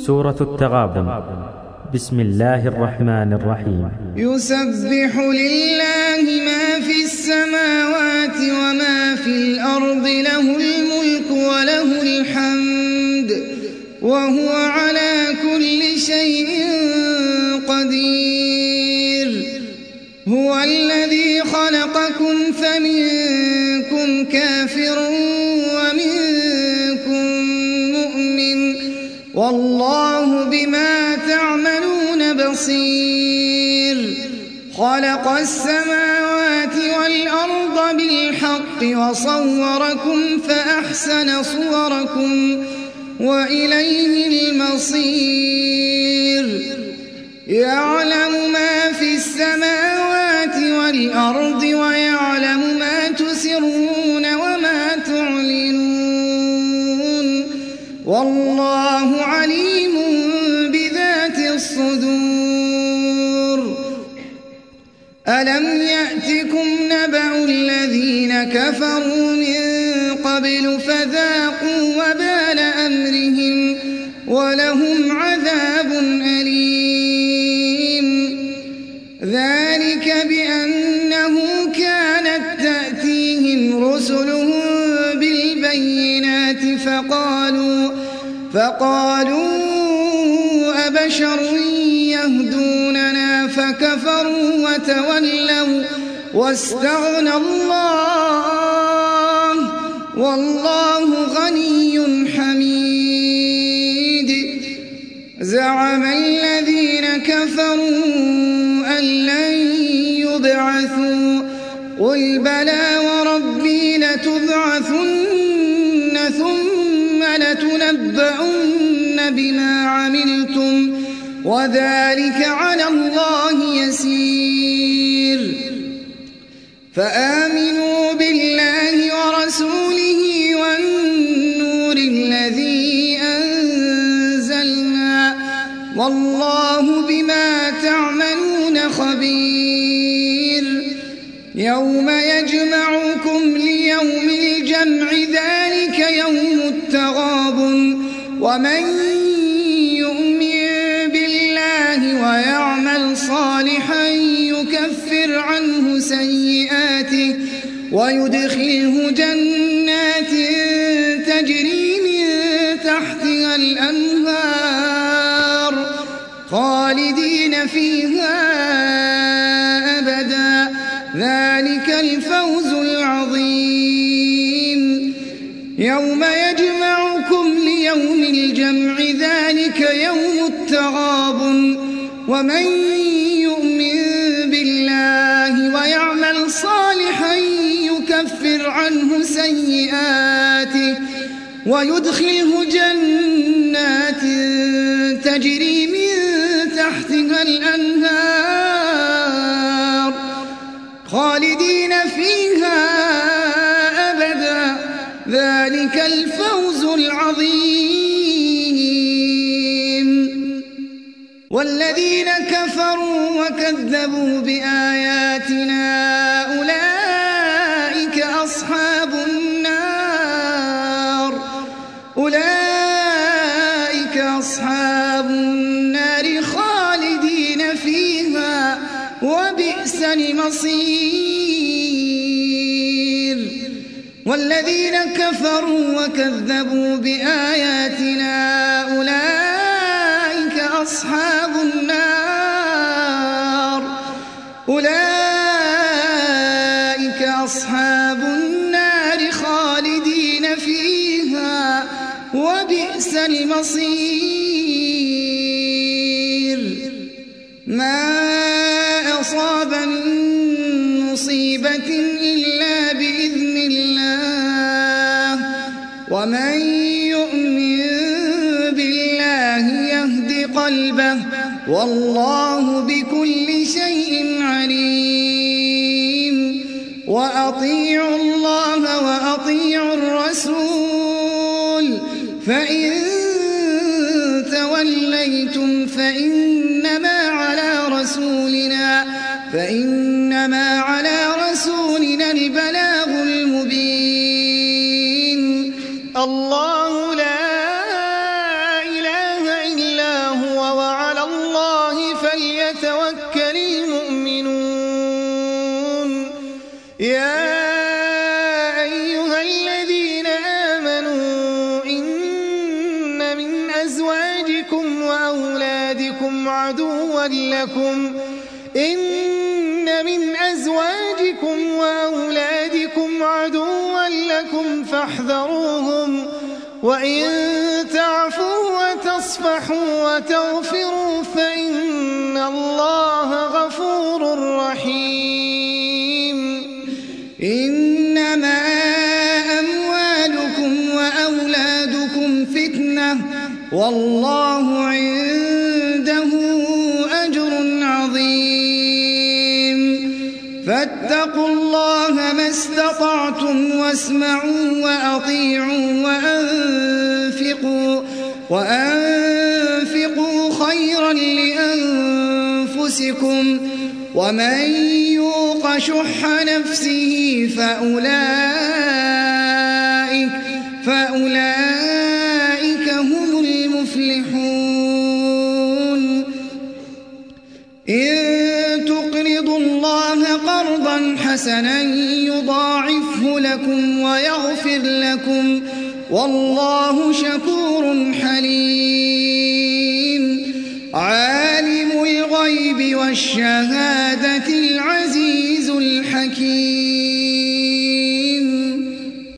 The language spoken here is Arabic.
سورة التغابن. بسم الله الرحمن الرحيم. يسبح لله ما في السماوات وما في الأرض، له الملك وله الحمد وهو على كل شيء قدير. هو الذي خلقكم فمنكم كافر ومنكم مؤمن، والله بما تعملون بصير. خلق السماوات والأرض بالحق وصوركم فأحسن صوركم وإليه المصير. يعلم ما في السماوات والأرض ويعلم ما تسرون وما تعلنون، والله عليم بذات الصدور. ألم يأتكم نبأ الذين كفروا من قبل فذاقوا وبال أمرهم ولهم عذاب أليم. ذلك بأنه كانت تأتيهم رسلهم بالبينات فقالوا أبشر يهدوننا فكفروا وتولوا واستغنى الله والله غني حميد. زعم الذين كفروا أن لن يبعثوا، قل بلى وربي لتبعثن ثم لتنبؤن بما عملتم وذلك على الله يسير. فآمنوا بالله ورسوله والنور الذي أنزلنا، والله بما تعملون خبير. يوم يجمعكم ليوم الجمع ذلك يوم التغابن، ومن يؤمن بالله ويعمل صالحا يكفر عنه سيئاته ويدخله جنات تجري من تحتها الأنهار خالدين فيها أبدا، ذلك الفوز العظيم. يوم يجمعكم ليوم الجمع ذلك يوم التغابن، ومن يؤمن بالله ويعمل صالحا يكفر عنه سيئاته ويدخله جنات تجري من تحتها الأنهار خالدين فيها أبدا، ذلك الفوز العظيم. والذين كفروا وكذبوا بآياتنا أولئك أصحاب النار خالدين فيها وبئس المصير. والذين كفروا وكذبوا بآياتنا أولئك أصحاب النار خالدين فيها وبئس المصير. ما أصاب من مصيبة إلا بإذن الله، ومن يؤمن بالله يهد قلبه، والله بكل شيء عليم. وأطيعوا الله وأطيعوا الرسول، فإن توليتم فإنما على رسولنا البلاغ المبين. الله لا إله إلا أزواجكم وأولادكم عدوا لكم فاحذروهم وإن تعفوا وتصفحوا وتغفروا فإن الله غفور رحيم. إنما أموالكم وأولادكم فتنة والله عنده أجر عظيم. فاتقوا الله ما استطعتم واسمعوا وأطيعوا وأنفقوا خيرا لأنفسكم ومن يوق شح نفسه فأولئك هم المفلحون. إن تقرضوا الله قرضا حسنا يضاعفه لكم ويغفر لكم والله شكور حليم. عالم الغيب والشهادة